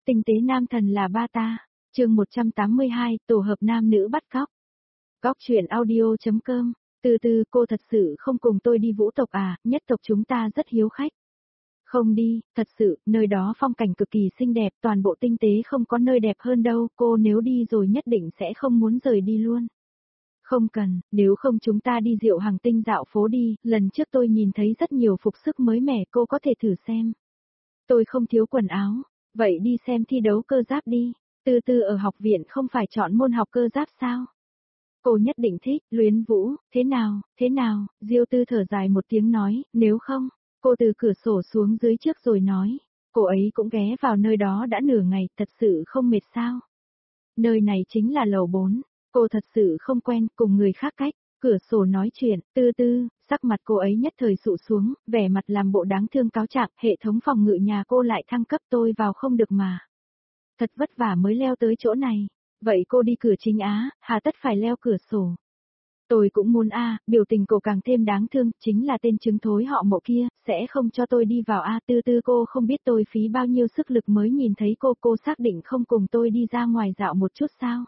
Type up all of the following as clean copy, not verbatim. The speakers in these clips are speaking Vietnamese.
Tinh tế nam thần là ba ta. Chương 182, tổ hợp nam nữ bắt cóc. Góc truyện audio.com. Từ từ, cô thật sự không cùng tôi đi vũ tộc à, nhất tộc chúng ta rất hiếu khách. Không đi, thật sự, nơi đó phong cảnh cực kỳ xinh đẹp, toàn bộ tinh tế không có nơi đẹp hơn đâu, cô nếu đi rồi nhất định sẽ không muốn rời đi luôn. Không cần, nếu không chúng ta đi Diệu Hằng Tinh dạo phố đi, lần trước tôi nhìn thấy rất nhiều phục sức mới mẻ, cô có thể thử xem. Tôi không thiếu quần áo, vậy đi xem thi đấu cơ giáp đi, từ từ ở học viện không phải chọn môn học cơ giáp sao? Cô nhất định thích, Luyến Vũ, thế nào, Diêu Tư thở dài một tiếng nói, nếu không, cô từ cửa sổ xuống dưới trước rồi nói, cô ấy cũng ghé vào nơi đó đã nửa ngày, thật sự không mệt sao? Nơi này chính là lầu 4, cô thật sự không quen cùng người khác cách, cửa sổ nói chuyện, từ từ, sắc mặt cô ấy nhất thời sụ xuống, vẻ mặt làm bộ đáng thương cáo trạng, hệ thống phòng ngự nhà cô lại thăng cấp tôi vào không được mà. Thật vất vả mới leo tới chỗ này, vậy cô đi cửa chính á, hà tất phải leo cửa sổ. Tôi cũng muốn biểu tình cô càng thêm đáng thương, chính là tên trứng thối họ Mộ kia, sẽ không cho tôi đi vào từ từ cô không biết tôi phí bao nhiêu sức lực mới nhìn thấy cô xác định không cùng tôi đi ra ngoài dạo một chút sao?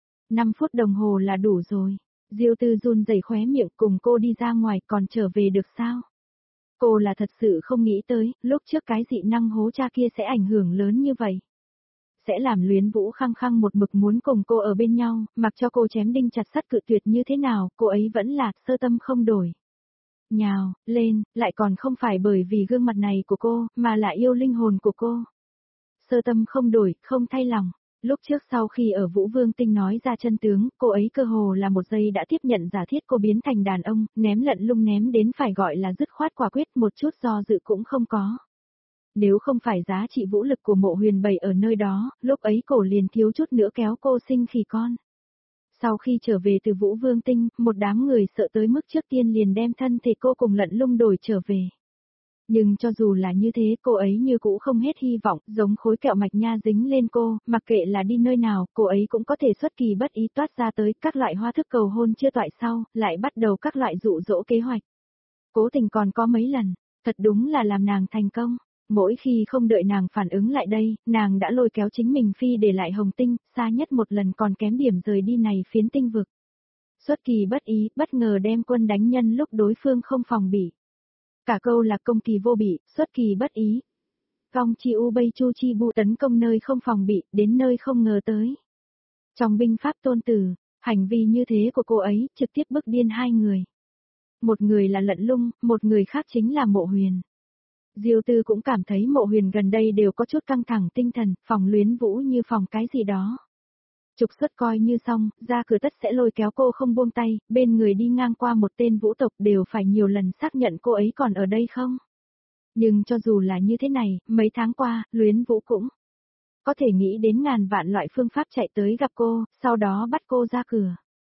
5 phút đồng hồ là đủ rồi. Diêu Tư run rẩy khóe miệng cùng cô đi ra ngoài còn trở về được sao? Cô là thật sự không nghĩ tới, lúc trước cái dị năng hố cha kia sẽ ảnh hưởng lớn như vậy. Sẽ làm Luyến Vũ khăng khăng một mực muốn cùng cô ở bên nhau, mặc cho cô chém đinh chặt sắt cự tuyệt như thế nào, cô ấy vẫn là sơ tâm không đổi. Nhào, lên, lại còn không phải bởi vì gương mặt này của cô, mà là yêu linh hồn của cô. Sơ tâm không đổi, không thay lòng. Lúc trước sau khi ở Vũ Vương Tinh nói ra chân tướng, cô ấy cơ hồ là một giây đã tiếp nhận giả thiết cô biến thành đàn ông, ném lận lung ném đến phải gọi là dứt khoát quả quyết, một chút do dự cũng không có. Nếu không phải giá trị vũ lực của Mộ Huyền bày ở nơi đó, lúc ấy cổ liền thiếu chút nữa kéo cô sinh khỉ con. Sau khi trở về từ Vũ Vương Tinh, một đám người sợ tới mức trước tiên liền đem thân thể cô cùng lận lung đổi trở về. Nhưng cho dù là như thế cô ấy như cũ không hết hy vọng, giống khối kẹo mạch nha dính lên cô, mặc kệ là đi nơi nào, cô ấy cũng có thể xuất kỳ bất ý toát ra tới các loại hoa thức cầu hôn chưa toại sau, lại bắt đầu các loại dụ dỗ kế hoạch. Cố tình còn có mấy lần, thật đúng là làm nàng thành công. Mỗi khi không đợi nàng phản ứng lại đây, nàng đã lôi kéo chính mình phi để lại Hồng Tinh, xa nhất một lần còn kém điểm rời đi này phiến tinh vực. Xuất kỳ bất ý, bất ngờ đem quân đánh nhân lúc đối phương không phòng bị. Cả câu là công kỳ vô bị, xuất kỳ bất ý. Vong chi u bay chu chi bu tấn công nơi không phòng bị, đến nơi không ngờ tới. Trong binh pháp tôn tử, hành vi như thế của cô ấy trực tiếp bức điên hai người. Một người là Lận Lung, một người khác chính là Mộ Huyền. Diêu Tư cũng cảm thấy Mộ Huyền gần đây đều có chút căng thẳng tinh thần, phòng Luyến Vũ như phòng cái gì đó. Trục xuất coi như xong, ra cửa tất sẽ lôi kéo cô không buông tay, bên người đi ngang qua một tên vũ tộc đều phải nhiều lần xác nhận cô ấy còn ở đây không. Nhưng cho dù là như thế này, mấy tháng qua, Luyến Vũ cũng có thể nghĩ đến ngàn vạn loại phương pháp chạy tới gặp cô, sau đó bắt cô ra cửa.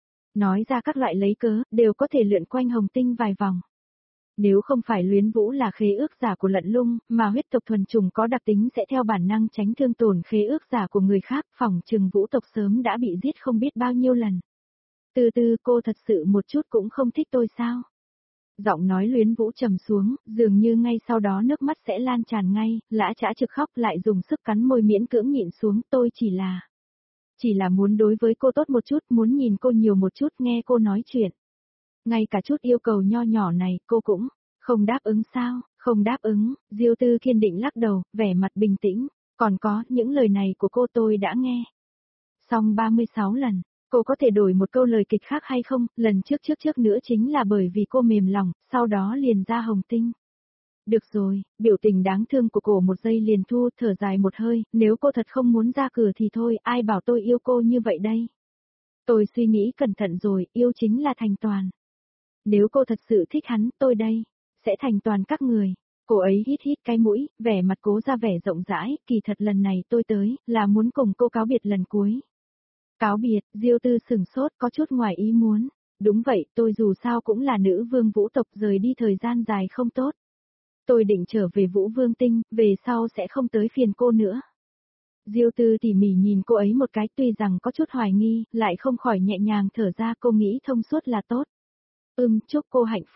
Nói ra các loại lấy cớ, đều có thể lượn quanh Hồng Tinh vài vòng. Nếu không phải Luyến Vũ là khế ước giả của Lận Lung, mà huyết tộc thuần trùng có đặc tính sẽ theo bản năng tránh thương tổn khế ước giả của người khác, phỏng chừng Vũ tộc sớm đã bị giết không biết bao nhiêu lần. Từ từ cô thật sự một chút cũng không thích tôi sao? Giọng nói Luyến Vũ trầm xuống, dường như ngay sau đó nước mắt sẽ lan tràn ngay, lã chã trực khóc lại dùng sức cắn môi miễn cưỡng nhịn xuống, tôi chỉ là muốn đối với cô tốt một chút, muốn nhìn cô nhiều một chút, nghe cô nói chuyện. Ngay cả chút yêu cầu nho nhỏ này, cô cũng không đáp ứng sao, không đáp ứng, Diêu Tư kiên định lắc đầu, vẻ mặt bình tĩnh, còn có, những lời này của cô tôi đã nghe. Xong 36 lần, cô có thể đổi một câu lời kịch khác hay không, lần trước nữa chính là bởi vì cô mềm lòng, sau đó liền ra Hồng Tinh. Được rồi, biểu tình đáng thương của cô một giây liền thu, thở dài một hơi, nếu cô thật không muốn ra cửa thì thôi, ai bảo tôi yêu cô như vậy đây. Tôi suy nghĩ cẩn thận rồi, yêu chính là thành toàn. Nếu cô thật sự thích hắn, tôi đây, sẽ thành toàn các người. Cô ấy hít hít cái mũi, vẻ mặt cố ra vẻ rộng rãi, kỳ thật lần này tôi tới, là muốn cùng cô cáo biệt lần cuối. Cáo biệt, Diêu Tư sửng sốt có chút ngoài ý muốn. Đúng vậy, tôi dù sao cũng là nữ vương vũ tộc rời đi thời gian dài không tốt. Tôi định trở về Vũ Vương Tinh, về sau sẽ không tới phiền cô nữa. Diêu Tư tỉ mỉ nhìn cô ấy một cái tuy rằng có chút hoài nghi, lại không khỏi nhẹ nhàng thở ra cô nghĩ thông suốt là tốt. Chúc cô hạnh phúc.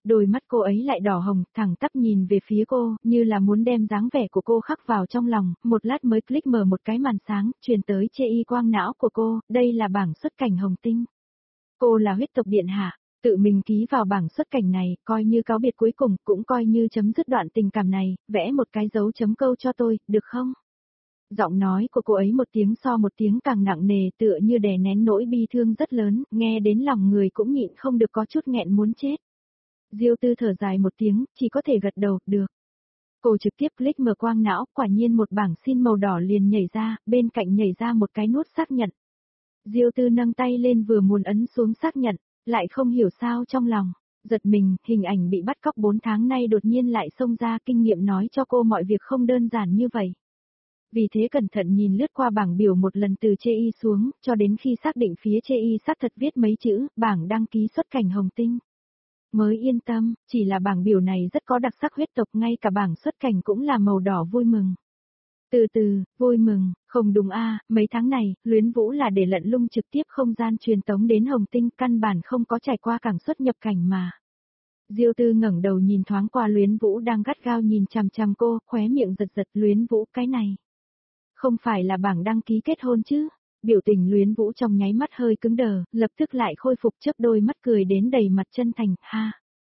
Đôi mắt cô ấy lại đỏ hồng, thẳng tắp nhìn về phía cô, như là muốn đem dáng vẻ của cô khắc vào trong lòng, một lát mới click mở một cái màn sáng, truyền tới chê y quang não của cô, đây là bảng xuất cảnh Hồng Tinh. Cô là huyết tộc điện hạ, tự mình ký vào bảng xuất cảnh này, coi như cáo biệt cuối cùng, cũng coi như chấm dứt đoạn tình cảm này, vẽ một cái dấu chấm câu cho tôi, được không? Giọng nói của cô ấy một tiếng so một tiếng càng nặng nề tựa như đè nén nỗi bi thương rất lớn, nghe đến lòng người cũng nhịn không được có chút nghẹn muốn chết. Diêu Tư thở dài một tiếng, chỉ có thể gật đầu, được. Cô trực tiếp click mở quang não, quả nhiên một bảng xin màu đỏ liền nhảy ra, bên cạnh nhảy ra một cái nút xác nhận. Diêu Tư nâng tay lên vừa muốn ấn xuống xác nhận, lại không hiểu sao trong lòng. Giật mình, hình ảnh bị bắt cóc 4 tháng nay đột nhiên lại xông ra, kinh nghiệm nói cho cô mọi việc không đơn giản như vậy. Vì thế cẩn thận nhìn lướt qua bảng biểu một lần từ chê y xuống, cho đến khi xác định phía chê y xác thật viết mấy chữ, bảng đăng ký xuất cảnh Hồng Tinh. Mới yên tâm, chỉ là bảng biểu này rất có đặc sắc huyết tộc, ngay cả bảng xuất cảnh cũng là màu đỏ vui mừng. Từ từ, vui mừng, không đúng a, mấy tháng này, Luyến Vũ là để Lận Lung trực tiếp không gian truyền tống đến Hồng Tinh, căn bản không có trải qua cảng xuất nhập cảnh mà. Diêu Tư ngẩng đầu nhìn thoáng qua Luyến Vũ đang gắt gao nhìn chằm chằm cô, khóe miệng giật giật. Luyến Vũ, cái này không phải là bảng đăng ký kết hôn chứ? Biểu tình Luyến Vũ trong nháy mắt hơi cứng đờ, lập tức lại khôi phục chớp đôi mắt cười đến đầy mặt chân thành, ha.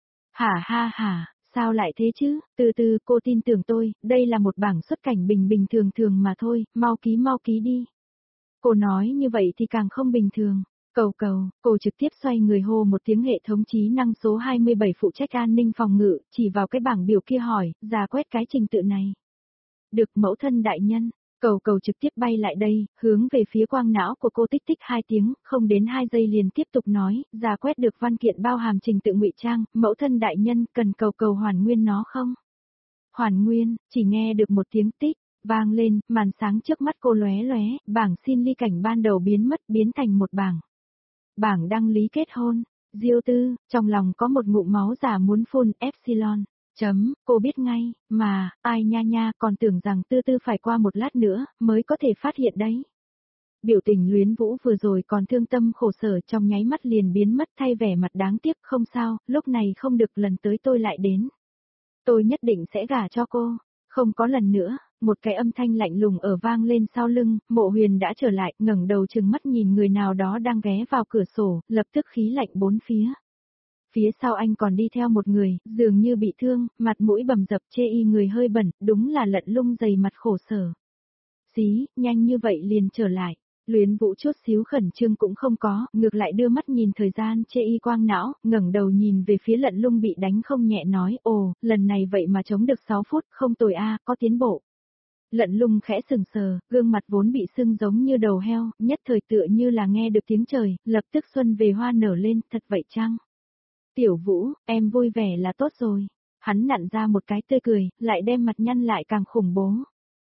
Hả, sao lại thế chứ, từ từ cô tin tưởng tôi, đây là một bảng xuất cảnh bình bình thường thường mà thôi, mau ký đi. Cô nói như vậy thì càng không bình thường. Cầu, cô trực tiếp xoay người hô một tiếng hệ thống trí năng số 27 phụ trách an ninh phòng ngự, chỉ vào cái bảng biểu kia hỏi, ra quét cái trình tự này. Được mẫu thân đại nhân. Cầu trực tiếp bay lại đây, hướng về phía quang não của cô tích tích 2 tiếng, không đến 2 giây liền tiếp tục nói, ra quét được văn kiện bao hàm trình tự ngụy trang, mẫu thân đại nhân cần cầu hoàn nguyên nó không? Hoàn nguyên, chỉ nghe được một tiếng tích, vang lên, màn sáng trước mắt cô lóe lóe, bảng xin ly cảnh ban đầu biến mất biến thành một bảng. Bảng đăng lý kết hôn, Diêu Tư, trong lòng có một ngụm máu giả muốn phun, epsilon. Cô biết ngay, mà, ai nha, còn tưởng rằng Tư phải qua một lát nữa, mới có thể phát hiện đấy. Biểu tình Luyến Vũ vừa rồi còn thương tâm khổ sở trong nháy mắt liền biến mất thay vẻ mặt đáng tiếc, không sao, lúc này không được, lần tới tôi lại đến. Tôi nhất định sẽ gả cho cô, không có lần nữa, một cái âm thanh lạnh lùng ở vang lên sau lưng, Mộ Huyền đã trở lại, ngẩng đầu trừng mắt nhìn người nào đó đang ghé vào cửa sổ, lập tức khí lạnh bốn phía. Phía sau anh còn đi theo một người, dường như bị thương, mặt mũi bầm dập chê y người hơi bẩn, đúng là Lận Lung dày mặt khổ sở. Xí, nhanh như vậy liền trở lại. Luyến Vũ chút xíu khẩn trương cũng không có, ngược lại đưa mắt nhìn thời gian chê y quang não, ngẩng đầu nhìn về phía Lận Lung bị đánh không nhẹ nói, ồ, lần này vậy mà chống được 6 phút, không tồi a, có tiến bộ. Lận Lung khẽ sừng sờ, gương mặt vốn bị sưng giống như đầu heo, nhất thời tựa như là nghe được tiếng trời, lập tức xuân về hoa nở lên, thật vậy chăng? Tiểu Vũ, em vui vẻ là tốt rồi. Hắn nặn ra một cái tươi cười, lại đem mặt nhăn lại càng khủng bố.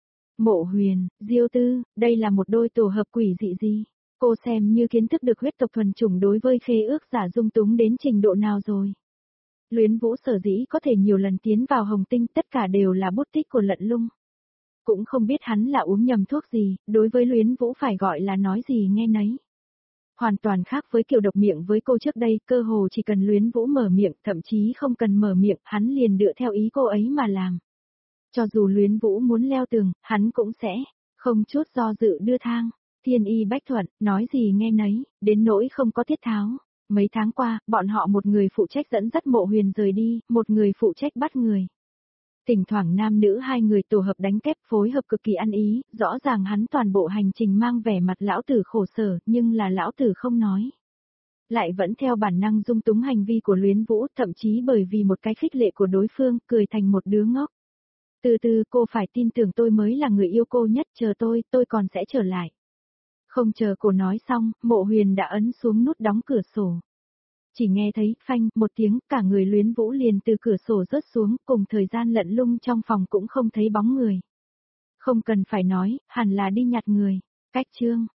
Mộ Huyền, Diêu Tư, đây là một đôi tổ hợp quỷ dị gì? Cô xem như kiến thức được huyết tộc thuần chủng đối với khế ước giả dung túng đến trình độ nào rồi? Luyến Vũ sở dĩ có thể nhiều lần tiến vào Hồng Tinh, tất cả đều là bút tích của Lận Lung. Cũng không biết hắn là uống nhầm thuốc gì, đối với Luyến Vũ phải gọi là nói gì nghe nấy. Hoàn toàn khác với kiểu độc miệng với cô trước đây, cơ hồ chỉ cần Luyến Vũ mở miệng, thậm chí không cần mở miệng, hắn liền dựa theo ý cô ấy mà làm. Cho dù Luyến Vũ muốn leo tường, hắn cũng sẽ, không chút do dự đưa thang. Thiên y bách thuận, nói gì nghe nấy, đến nỗi không có tiết tháo. Mấy tháng qua, bọn họ một người phụ trách dẫn dắt Mộ Huyền rời đi, một người phụ trách bắt người. Thỉnh thoảng nam nữ hai người tổ hợp đánh kép phối hợp cực kỳ ăn ý, rõ ràng hắn toàn bộ hành trình mang vẻ mặt lão tử khổ sở, nhưng là lão tử không nói. Lại vẫn theo bản năng dung túng hành vi của Luyến Vũ, thậm chí bởi vì một cái khích lệ của đối phương, cười thành một đứa ngốc. Từ từ cô phải tin tưởng tôi mới là người yêu cô nhất, chờ tôi còn sẽ trở lại. Không chờ cô nói xong, Mộ Huyền đã ấn xuống nút đóng cửa sổ. Chỉ nghe thấy, phanh, một tiếng, cả người Luyến Vũ liền từ cửa sổ rớt xuống, cùng thời gian Lận Lung trong phòng cũng không thấy bóng người. Không cần phải nói, hẳn là đi nhặt người. Cách chương.